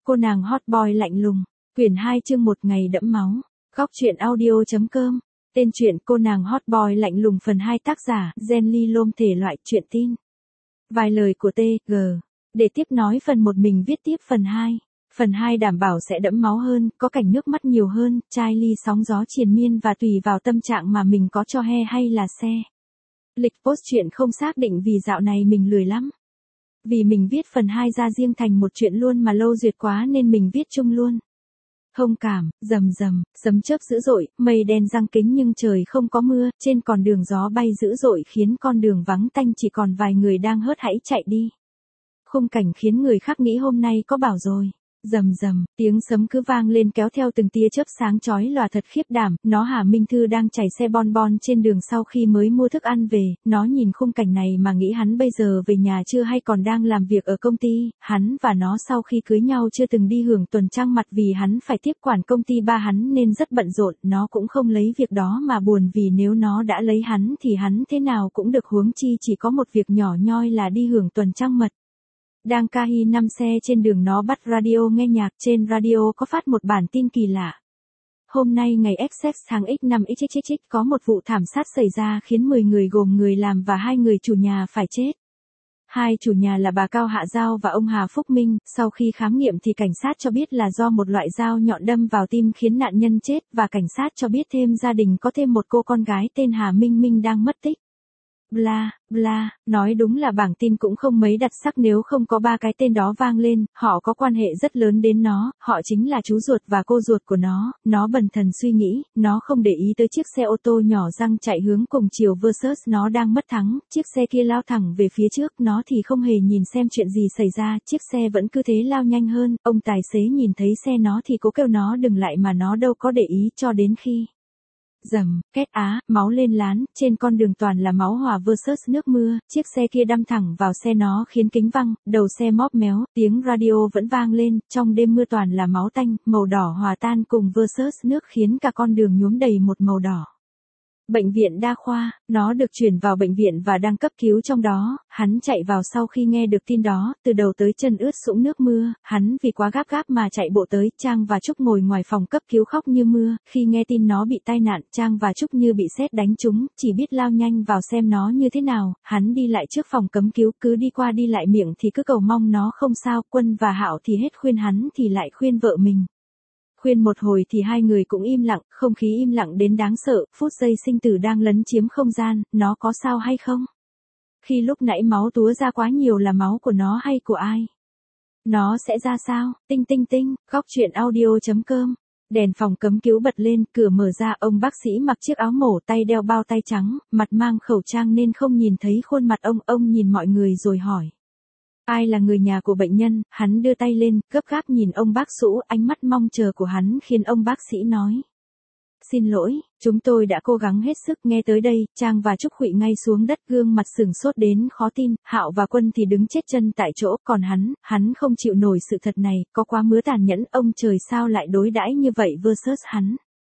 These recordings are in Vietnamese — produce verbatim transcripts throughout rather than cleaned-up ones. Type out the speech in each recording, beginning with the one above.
cô nàng hot boy lạnh lùng. Quyển hai chương một ngày đẫm máu. Góc truyện audio.com. Tên truyện cô nàng hot boy lạnh lùng phần hai, tác giả Jenly Lôm, thể loại truyện tin. Vài lời của tê giê. Để tiếp nói phần một mình viết tiếp phần hai. Phần hai đảm bảo sẽ đẫm máu hơn, có cảnh nước mắt nhiều hơn, chai ly sóng gió triền miên và tùy vào tâm trạng mà mình có cho he hay là xe. Lịch post chuyện không xác định vì dạo này mình lười lắm. Vì mình viết phần hai ra riêng thành một chuyện luôn mà lâu duyệt quá nên mình viết chung luôn. Thông cảm, rầm rầm, sấm chớp dữ dội, mây đen giăng kính nhưng trời không có mưa, trên con đường gió bay dữ dội khiến con đường vắng tanh, chỉ còn vài người đang hớt hãy chạy đi. Khung cảnh khiến người khác nghĩ hôm nay có bảo rồi. Rầm rầm, tiếng sấm cứ vang lên kéo theo từng tia chớp sáng chói lòa thật khiếp đảm. Nó Hà Minh Thư đang chạy xe bon bon trên đường sau khi mới mua thức ăn về. Nó nhìn khung cảnh này mà nghĩ hắn bây giờ về nhà chưa hay còn đang làm việc ở công ty. Hắn và nó sau khi cưới nhau chưa từng đi hưởng tuần trăng mật vì hắn phải tiếp quản công ty ba hắn nên rất bận rộn. Nó cũng không lấy việc đó mà buồn, vì nếu nó đã lấy hắn thì hắn thế nào cũng được, huống chi chỉ có một việc nhỏ nhoi là đi hưởng tuần trăng mật. Đang ca hi năm xe trên đường, nó bắt radio nghe nhạc. Trên radio có phát một bản tin kỳ lạ. Hôm nay ngày X X tháng X năm X X X có một vụ thảm sát xảy ra khiến mười người gồm người làm và hai người chủ nhà phải chết. Hai chủ nhà là bà Cao Hạ Giao và ông Hà Phúc Minh. Sau khi khám nghiệm thì cảnh sát cho biết là do một loại dao nhọn đâm vào tim khiến nạn nhân chết, và cảnh sát cho biết thêm gia đình có thêm một cô con gái tên Hà Minh Minh đang mất tích. Bla, bla, nói đúng là bảng tin cũng không mấy đặc sắc nếu không có ba cái tên đó vang lên. Họ có quan hệ rất lớn đến nó, họ chính là chú ruột và cô ruột của nó. Nó bần thần suy nghĩ, nó không để ý tới chiếc xe ô tô nhỏ răng chạy hướng cùng chiều versus nó đang mất thắng. Chiếc xe kia lao thẳng về phía trước, nó thì không hề nhìn xem chuyện gì xảy ra, chiếc xe vẫn cứ thế lao nhanh hơn. Ông tài xế nhìn thấy xe nó thì cố kêu nó dừng lại mà nó đâu có để ý, cho đến khi rầm, két á, máu lên lán, trên con đường toàn là máu hòa versus nước mưa. Chiếc xe kia đâm thẳng vào xe nó khiến kính văng, đầu xe móp méo, tiếng radio vẫn vang lên, trong đêm mưa toàn là máu tanh, màu đỏ hòa tan cùng versus nước khiến cả con đường nhuốm đầy một màu đỏ. Bệnh viện đa khoa, nó được chuyển vào bệnh viện và đang cấp cứu trong đó. Hắn chạy vào sau khi nghe được tin đó, từ đầu tới chân ướt sũng nước mưa. Hắn vì quá gấp gáp mà chạy bộ tới. Trang và Trúc ngồi ngoài phòng cấp cứu khóc như mưa. Khi nghe tin nó bị tai nạn, Trang và Trúc như bị sét đánh trúng, chỉ biết lao nhanh vào xem nó như thế nào. Hắn đi lại trước phòng cấm cứu, cứ đi qua đi lại miệng thì cứ cầu mong nó không sao. Quân và Hạo thì hết khuyên hắn thì lại khuyên vợ mình. Khuyên một hồi thì hai người cũng im lặng, không khí im lặng đến đáng sợ. Phút giây sinh tử đang lấn chiếm không gian, nó có sao hay không? Khi lúc nãy máu túa ra quá nhiều là máu của nó hay của ai? Nó sẽ ra sao? Tinh tinh tinh, góc truyện audio.com. Đèn phòng cấm cứu bật lên, cửa mở ra, ông bác sĩ mặc chiếc áo mổ, tay đeo bao tay trắng, mặt mang khẩu trang nên không nhìn thấy khuôn mặt ông. Ông nhìn mọi người rồi hỏi: ai là người nhà của bệnh nhân? Hắn đưa tay lên, gấp gáp nhìn ông bác Sũ, ánh mắt mong chờ của hắn khiến ông bác sĩ nói: xin lỗi, chúng tôi đã cố gắng hết sức. Nghe tới đây, Trang và Trúc khuỵu ngay xuống đất, gương mặt sửng sốt đến khó tin. Hạo và Quân thì đứng chết chân tại chỗ, còn hắn, hắn không chịu nổi sự thật này, có quá mứa tàn nhẫn. Ông trời sao lại đối đãi như vậy versus hắn.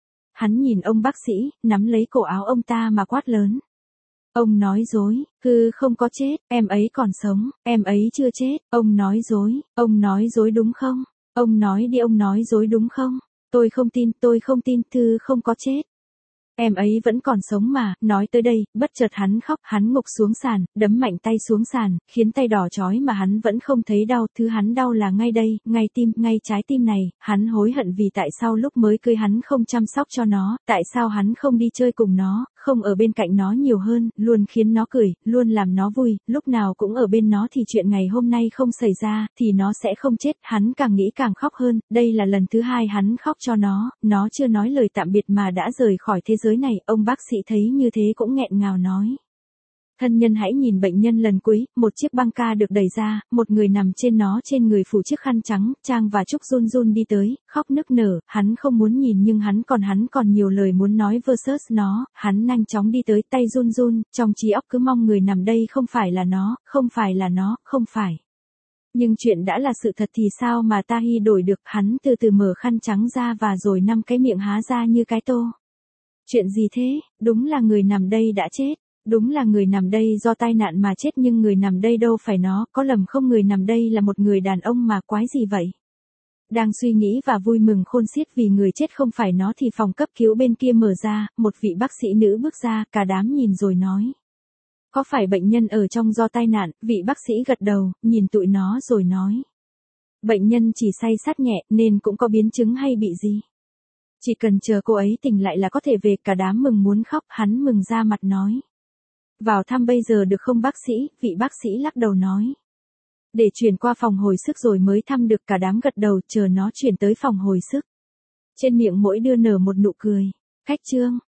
Hắn nhìn ông bác sĩ, nắm lấy cổ áo ông ta mà quát lớn: ông nói dối, hư không có chết, em ấy còn sống, em ấy chưa chết, ông nói dối, ông nói dối đúng không? Ông nói đi, ông nói dối đúng không? Tôi không tin, tôi không tin, Thư không có chết. Em ấy vẫn còn sống mà. Nói tới đây, bất chợt hắn khóc, hắn ngục xuống sàn, đấm mạnh tay xuống sàn, khiến tay đỏ chói mà hắn vẫn không thấy đau. Thứ hắn đau là ngay đây, ngay tim, ngay trái tim này. Hắn hối hận vì tại sao lúc mới cưới hắn không chăm sóc cho nó, tại sao hắn không đi chơi cùng nó, không ở bên cạnh nó nhiều hơn, luôn khiến nó cười, luôn làm nó vui, lúc nào cũng ở bên nó thì chuyện ngày hôm nay không xảy ra, thì nó sẽ không chết. Hắn càng nghĩ càng khóc hơn, đây là lần thứ hai hắn khóc cho nó, nó chưa nói lời tạm biệt mà đã rời khỏi thế giới này. Ông bác sĩ thấy như thế cũng nghẹn ngào nói: thân nhân hãy nhìn bệnh nhân lần cuối. Một chiếc băng ca được đẩy ra, một người nằm trên nó, trên người phủ chiếc khăn trắng. Trang và Trúc run run đi tới, khóc nức nở. Hắn không muốn nhìn nhưng hắn còn hắn còn nhiều lời muốn nói versus nó. Hắn nhanh chóng đi tới, tay run run, trong trí óc cứ mong người nằm đây không phải là nó, không phải là nó, không phải. Nhưng chuyện đã là sự thật thì sao mà Tahi đổi được? Hắn từ từ mở khăn trắng ra và rồi năm cái miệng há ra như cái tô. Chuyện gì thế? Đúng là người nằm đây đã chết. Đúng là người nằm đây do tai nạn mà chết, nhưng người nằm đây đâu phải nó, có lầm không? Người nằm đây là một người đàn ông mà, quái gì vậy? Đang suy nghĩ và vui mừng khôn xiết vì người chết không phải nó thì phòng cấp cứu bên kia mở ra, một vị bác sĩ nữ bước ra, cả đám nhìn rồi nói. Có phải bệnh nhân ở trong do tai nạn, vị bác sĩ gật đầu, nhìn tụi nó rồi nói. Bệnh nhân chỉ say sát nhẹ nên cũng có biến chứng hay bị gì. Chỉ cần chờ cô ấy tỉnh lại là có thể về, cả đám mừng muốn khóc, hắn mừng ra mặt nói. Vào thăm bây giờ được không bác sĩ, vị bác sĩ lắc đầu nói. Để chuyển qua phòng hồi sức rồi mới thăm được, cả đám gật đầu chờ nó chuyển tới phòng hồi sức. Trên miệng mỗi đứa nở một nụ cười. Khách trương.